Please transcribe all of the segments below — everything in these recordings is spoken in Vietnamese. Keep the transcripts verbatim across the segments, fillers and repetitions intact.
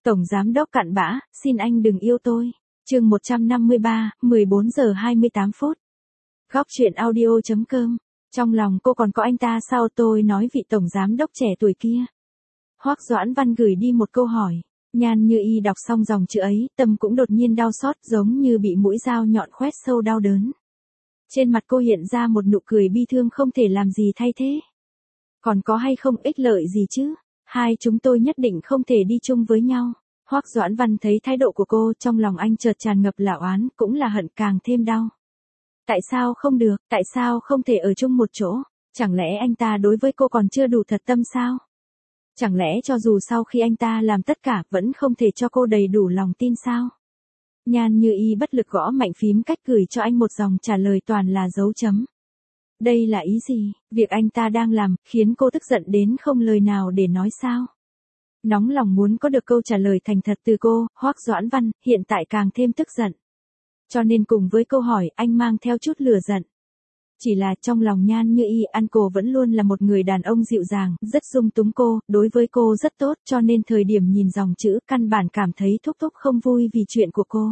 Tổng giám đốc cặn bã, xin anh đừng yêu tôi. Chương một trăm năm mươi ba, mười bốn giờ hai mươi tám phút. Góc truyện audio chấm com. Trong lòng cô còn có anh ta sao, tôi nói vị tổng giám đốc trẻ tuổi kia. Hoắc Doãn Văn gửi đi một câu hỏi. Nhan Như Y đọc xong dòng chữ ấy, tâm cũng đột nhiên đau xót, giống như bị mũi dao nhọn khoét sâu đau đớn. Trên mặt cô hiện ra một nụ cười bi thương không thể làm gì thay thế. Còn có hay không ích lợi gì chứ? Hai chúng tôi nhất định không thể đi chung với nhau. Hoắc Doãn Văn thấy thái độ của cô, trong lòng anh chợt tràn ngập là oán, cũng là hận càng thêm đau. Tại sao không được, tại sao không thể ở chung một chỗ? Chẳng lẽ anh ta đối với cô còn chưa đủ thật tâm sao? Chẳng lẽ cho dù sau khi anh ta làm tất cả vẫn không thể cho cô đầy đủ lòng tin sao? Nhan Như Y bất lực gõ mạnh phím cách gửi cho anh một dòng trả lời toàn là dấu chấm. Đây là ý gì? Việc anh ta đang làm khiến cô tức giận đến không lời nào để nói sao? Nóng lòng muốn có được câu trả lời thành thật từ cô, Hoắc Doãn Văn hiện tại càng thêm tức giận. Cho nên cùng với câu hỏi anh mang theo chút lửa giận. Chỉ là trong lòng Nhan Như Y, anh cô vẫn luôn là một người đàn ông dịu dàng, rất dung túng cô, đối với cô rất tốt, cho nên thời điểm nhìn dòng chữ căn bản cảm thấy thúc thúc không vui vì chuyện của cô.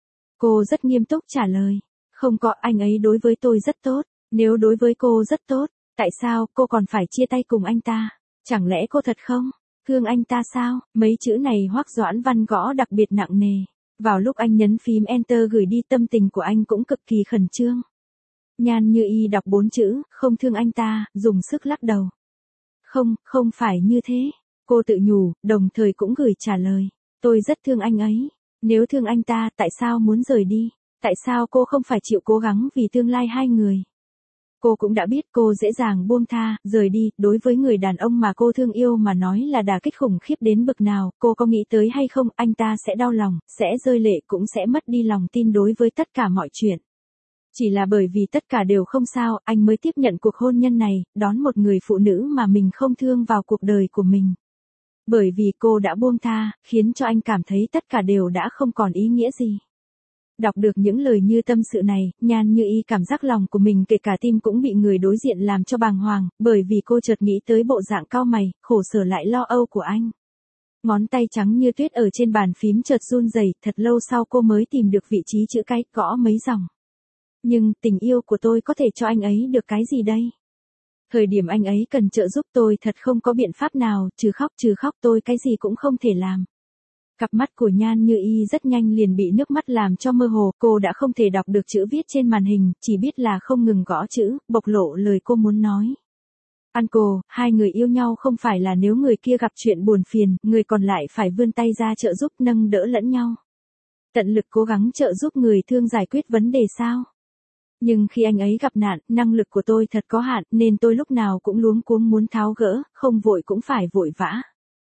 Cô rất nghiêm túc trả lời, không có, anh ấy đối với tôi rất tốt, nếu đối với cô rất tốt, tại sao cô còn phải chia tay cùng anh ta? Chẳng lẽ cô thật không thương anh ta sao? Mấy chữ này Hoắc Doãn Văn gõ đặc biệt nặng nề. Vào lúc anh nhấn phím Enter gửi đi, tâm tình của anh cũng cực kỳ khẩn trương. Nhan Như Y đọc bốn chữ, không thương anh ta, dùng sức lắc đầu. Không, không phải như thế. Cô tự nhủ, đồng thời cũng gửi trả lời. Tôi rất thương anh ấy. Nếu thương anh ta, tại sao muốn rời đi? Tại sao cô không phải chịu cố gắng vì tương lai hai người? Cô cũng đã biết cô dễ dàng buông tha, rời đi, đối với người đàn ông mà cô thương yêu mà nói là đả kích khủng khiếp đến bực nào, cô có nghĩ tới hay không, anh ta sẽ đau lòng, sẽ rơi lệ, cũng sẽ mất đi lòng tin đối với tất cả mọi chuyện. Chỉ là bởi vì tất cả đều không sao, anh mới tiếp nhận cuộc hôn nhân này, đón một người phụ nữ mà mình không thương vào cuộc đời của mình. Bởi vì cô đã buông tha, khiến cho anh cảm thấy tất cả đều đã không còn ý nghĩa gì. Đọc được những lời như tâm sự này, Nhan Như Y cảm giác lòng của mình kể cả tim cũng bị người đối diện làm cho bàng hoàng, bởi vì cô chợt nghĩ tới bộ dạng cau mày, khổ sở lại lo âu của anh. Ngón tay trắng như tuyết ở trên bàn phím chợt run rẩy, thật lâu sau cô mới tìm được vị trí chữ cái, gõ mấy dòng. Nhưng, tình yêu của tôi có thể cho anh ấy được cái gì đây? Thời điểm anh ấy cần trợ giúp tôi thật không có biện pháp nào, trừ khóc trừ khóc tôi cái gì cũng không thể làm. Cặp mắt của Nhan Như Y rất nhanh liền bị nước mắt làm cho mơ hồ, cô đã không thể đọc được chữ viết trên màn hình, chỉ biết là không ngừng gõ chữ, bộc lộ lời cô muốn nói. Uncle, hai người yêu nhau không phải là nếu người kia gặp chuyện buồn phiền, người còn lại phải vươn tay ra trợ giúp nâng đỡ lẫn nhau. Tận lực cố gắng trợ giúp người thương giải quyết vấn đề sao? Nhưng khi anh ấy gặp nạn, năng lực của tôi thật có hạn, nên tôi lúc nào cũng luống cuống muốn tháo gỡ, không vội cũng phải vội vã.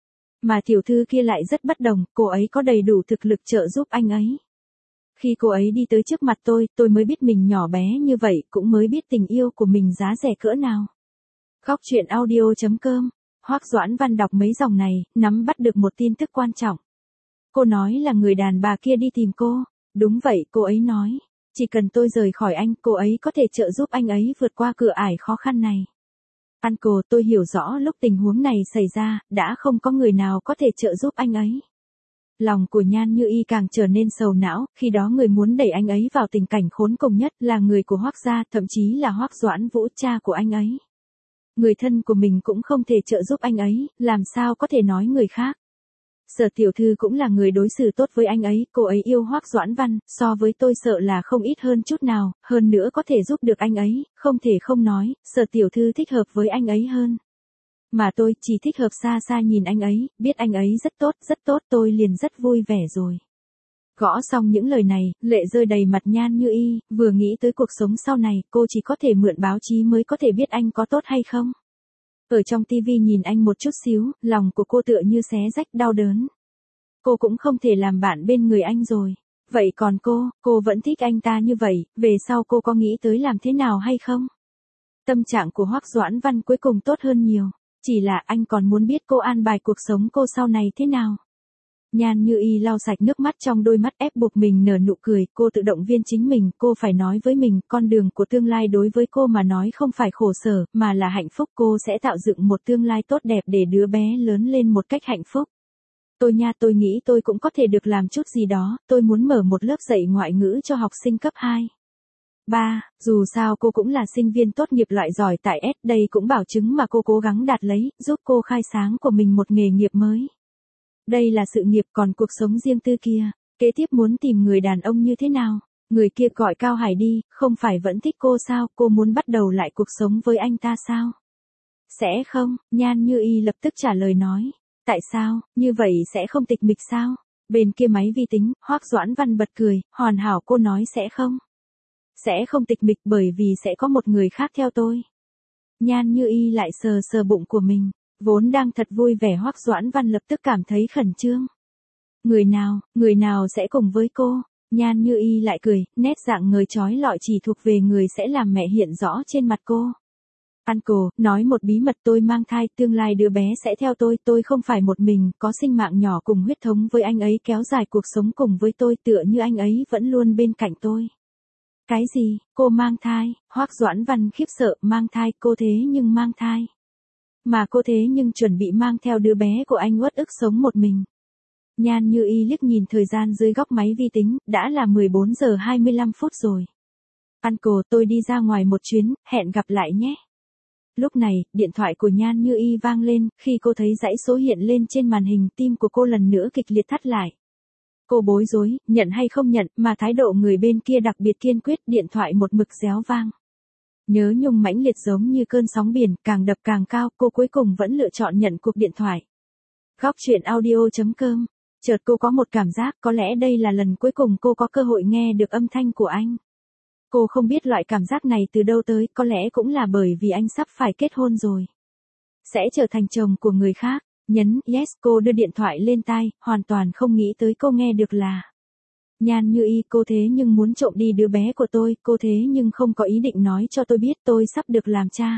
Mà tiểu thư kia lại rất bất đồng, cô ấy có đầy đủ thực lực trợ giúp anh ấy. Khi cô ấy đi tới trước mặt tôi, tôi mới biết mình nhỏ bé như vậy, cũng mới biết tình yêu của mình giá rẻ cỡ nào. Góc truyện audio chấm com. Hoắc Doãn Văn đọc mấy dòng này, nắm bắt được một tin tức quan trọng. Cô nói là người đàn bà kia đi tìm cô. Đúng vậy, cô ấy nói. Chỉ cần tôi rời khỏi anh, cô ấy có thể trợ giúp anh ấy vượt qua cửa ải khó khăn này. Uncle, tôi hiểu rõ lúc tình huống này xảy ra, đã không có người nào có thể trợ giúp anh ấy. Lòng của Nhan Như Y càng trở nên sầu não, khi đó người muốn đẩy anh ấy vào tình cảnh khốn cùng nhất là người của Hoắc gia, thậm chí là Hoắc Doãn Vũ, cha của anh ấy. Người thân của mình cũng không thể trợ giúp anh ấy, làm sao có thể nói người khác. Sở tiểu thư cũng là người đối xử tốt với anh ấy, cô ấy yêu Hoắc Doãn Văn, so với tôi sợ là không ít hơn chút nào, hơn nữa có thể giúp được anh ấy, không thể không nói, sở tiểu thư thích hợp với anh ấy hơn. Mà tôi chỉ thích hợp xa xa nhìn anh ấy, biết anh ấy rất tốt, rất tốt, tôi liền rất vui vẻ rồi. Gõ xong những lời này, lệ rơi đầy mặt Nhan Như Y, vừa nghĩ tới cuộc sống sau này, cô chỉ có thể mượn báo chí mới có thể biết anh có tốt hay không. Ở trong tivi nhìn anh một chút xíu, lòng của cô tựa như xé rách đau đớn. Cô cũng không thể làm bạn bên người anh rồi. Vậy còn cô, cô vẫn thích anh ta như vậy, về sau cô có nghĩ tới làm thế nào hay không? Tâm trạng của Hoắc Doãn Văn cuối cùng tốt hơn nhiều. Chỉ là anh còn muốn biết cô an bài cuộc sống cô sau này thế nào. Nhan Như Y lau sạch nước mắt trong đôi mắt, ép buộc mình nở nụ cười, cô tự động viên chính mình, cô phải nói với mình, con đường của tương lai đối với cô mà nói không phải khổ sở, mà là hạnh phúc, cô sẽ tạo dựng một tương lai tốt đẹp để đứa bé lớn lên một cách hạnh phúc. Tôi nha, tôi nghĩ tôi cũng có thể được làm chút gì đó, tôi muốn mở một lớp dạy ngoại ngữ cho học sinh cấp hai. ba. Dù sao cô cũng là sinh viên tốt nghiệp loại giỏi tại S, đây cũng bảo chứng mà cô cố gắng đạt lấy, giúp cô khai sáng của mình một nghề nghiệp mới. Đây là sự nghiệp, còn cuộc sống riêng tư kia, kế tiếp muốn tìm người đàn ông như thế nào? Người kia gọi Cao Hải đi, không phải vẫn thích cô sao, cô muốn bắt đầu lại cuộc sống với anh ta sao? Sẽ không, Nhan Như Y lập tức trả lời nói. Tại sao, như vậy sẽ không tịch mịch sao? Bên kia máy vi tính, Hoắc Doãn Văn bật cười, hoàn hảo cô nói sẽ không. Sẽ không tịch mịch bởi vì sẽ có một người khác theo tôi. Nhan Như Y lại sờ sờ bụng của mình, vốn đang thật vui vẻ Hoắc Doãn Văn lập tức cảm thấy khẩn trương. Người nào, người nào sẽ cùng với cô? Nhan Như Y lại cười, nét dạng người trói lọi chỉ thuộc về người sẽ làm mẹ hiện rõ trên mặt cô. Uncle, nói một bí mật, tôi mang thai, tương lai đứa bé sẽ theo tôi, tôi không phải một mình, có sinh mạng nhỏ cùng huyết thống với anh ấy kéo dài cuộc sống cùng với tôi tựa như anh ấy vẫn luôn bên cạnh tôi. Cái gì, cô mang thai? Hoắc Doãn Văn khiếp sợ, mang thai, cô thế nhưng mang thai. Mà cô thế nhưng chuẩn bị mang theo đứa bé của anh uất ức sống một mình. Nhan Như Y liếc nhìn thời gian dưới góc máy vi tính, đã là mười bốn giờ hai mươi lăm phút rồi. Uncle, tôi đi ra ngoài một chuyến, hẹn gặp lại nhé. Lúc này, điện thoại của Nhan Như Y vang lên, khi cô thấy dãy số hiện lên trên màn hình, tim của cô lần nữa kịch liệt thắt lại. Cô bối rối, nhận hay không nhận, mà thái độ người bên kia đặc biệt kiên quyết, điện thoại một mực réo vang. Nhớ nhung mãnh liệt giống như cơn sóng biển, càng đập càng cao, cô cuối cùng vẫn lựa chọn nhận cuộc điện thoại. Góc truyện audio chấm com. Chợt cô có một cảm giác, có lẽ đây là lần cuối cùng cô có cơ hội nghe được âm thanh của anh. Cô không biết loại cảm giác này từ đâu tới, có lẽ cũng là bởi vì anh sắp phải kết hôn rồi. Sẽ trở thành chồng của người khác. Nhấn yes, cô đưa điện thoại lên tai, hoàn toàn không nghĩ tới cô nghe được là. Nhan Như Y, cô thế nhưng muốn trộm đi đứa bé của tôi, cô thế nhưng không có ý định nói cho tôi biết tôi sắp được làm cha.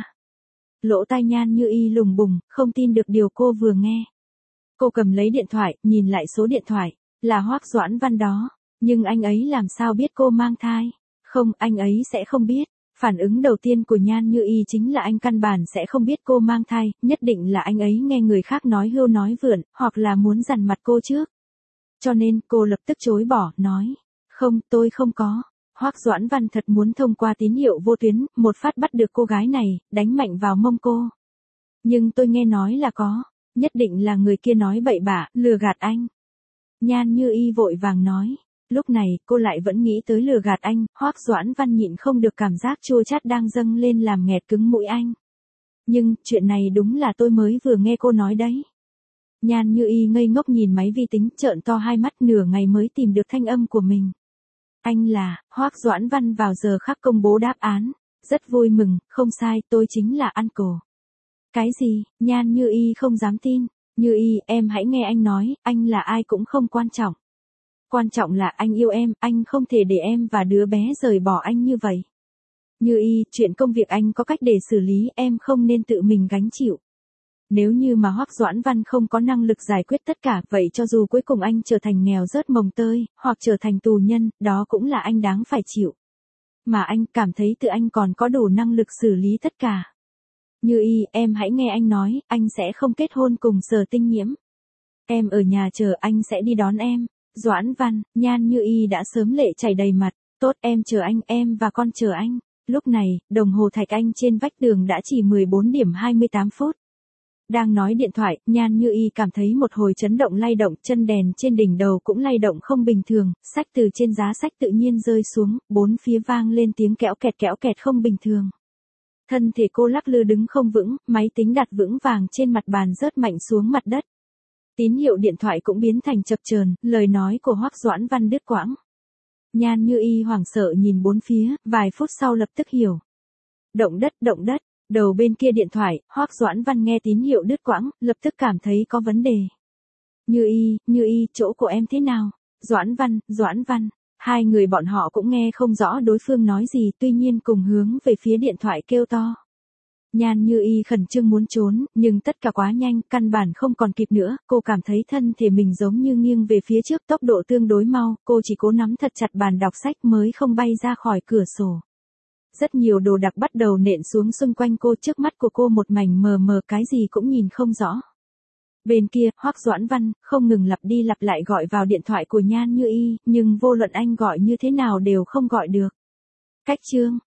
Lỗ tai Nhan Như Y lùng bùng, không tin được điều cô vừa nghe. Cô cầm lấy điện thoại, nhìn lại số điện thoại, là Hoắc Doãn Văn đó, nhưng anh ấy làm sao biết cô mang thai? Không, anh ấy sẽ không biết. Phản ứng đầu tiên của Nhan Như Y chính là anh căn bản sẽ không biết cô mang thai, nhất định là anh ấy nghe người khác nói hưu nói vượn, hoặc là muốn dằn mặt cô trước. Cho nên, cô lập tức chối bỏ, nói, không, tôi không có. Hoắc Doãn Văn thật muốn thông qua tín hiệu vô tuyến, một phát bắt được cô gái này, đánh mạnh vào mông cô. Nhưng tôi nghe nói là có, nhất định là người kia nói bậy bạ, lừa gạt anh. Nhan Như Y vội vàng nói. Lúc này, cô lại vẫn nghĩ tới lừa gạt anh, Hoắc Doãn Văn nhịn không được cảm giác chua chát đang dâng lên làm nghẹt cứng mũi anh. Nhưng, chuyện này đúng là tôi mới vừa nghe cô nói đấy. Nhan Như Y ngây ngốc nhìn máy vi tính, trợn to hai mắt, nửa ngày mới tìm được thanh âm của mình. Anh là, Hoắc Doãn Văn vào giờ khắc công bố đáp án. Rất vui mừng, không sai, tôi chính là Uncle. Cái gì, Nhan Như Y không dám tin. Như Y, em hãy nghe anh nói, anh là ai cũng không quan trọng. Quan trọng là anh yêu em, anh không thể để em và đứa bé rời bỏ anh như vậy. Như Y, chuyện công việc anh có cách để xử lý, em không nên tự mình gánh chịu. Nếu như mà Hoắc Doãn Văn không có năng lực giải quyết tất cả, vậy cho dù cuối cùng anh trở thành nghèo rớt mồng tơi, hoặc trở thành tù nhân, đó cũng là anh đáng phải chịu. Mà anh cảm thấy tự anh còn có đủ năng lực xử lý tất cả. Như Y, em hãy nghe anh nói, anh sẽ không kết hôn cùng Sở Tinh Nhiễm. Em ở nhà chờ, anh sẽ đi đón em. Doãn Văn, Nhan Như Y đã sớm lệ chảy đầy mặt, tốt, em chờ anh, em và con chờ anh. Lúc này, đồng hồ thạch anh trên vách tường đã chỉ mười bốn điểm hai mươi tám phút. Đang nói điện thoại, Nhan Như Y cảm thấy một hồi chấn động lay động, chân đèn trên đỉnh đầu cũng lay động không bình thường, sách từ trên giá sách tự nhiên rơi xuống, bốn phía vang lên tiếng kẽo kẹt kẽo kẹt không bình thường. Thân thể cô lắc lư đứng không vững, máy tính đặt vững vàng trên mặt bàn rớt mạnh xuống mặt đất. Tín hiệu điện thoại cũng biến thành chập chờn, lời nói của Hoắc Doãn Văn đứt quãng. Nhan Như Y hoảng sợ nhìn bốn phía, vài phút sau lập tức hiểu. Động đất, động đất, đầu bên kia điện thoại, Hoắc Doãn Văn nghe tín hiệu đứt quãng, lập tức cảm thấy có vấn đề. Như Y, Như Y, chỗ của em thế nào? Doãn Văn, Doãn Văn, hai người bọn họ cũng nghe không rõ đối phương nói gì, tuy nhiên cùng hướng về phía điện thoại kêu to. Nhan Như Y khẩn trương muốn trốn, nhưng tất cả quá nhanh, căn bản không còn kịp nữa, cô cảm thấy thân thể mình giống như nghiêng về phía trước, tốc độ tương đối mau, cô chỉ cố nắm thật chặt bàn đọc sách mới không bay ra khỏi cửa sổ. Rất nhiều đồ đạc bắt đầu nện xuống xung quanh cô, trước mắt của cô một mảnh mờ mờ, cái gì cũng nhìn không rõ. Bên kia, Hoắc Doãn Văn, không ngừng lặp đi lặp lại gọi vào điện thoại của Nhan Như Y, nhưng vô luận anh gọi như thế nào đều không gọi được. Cách chương,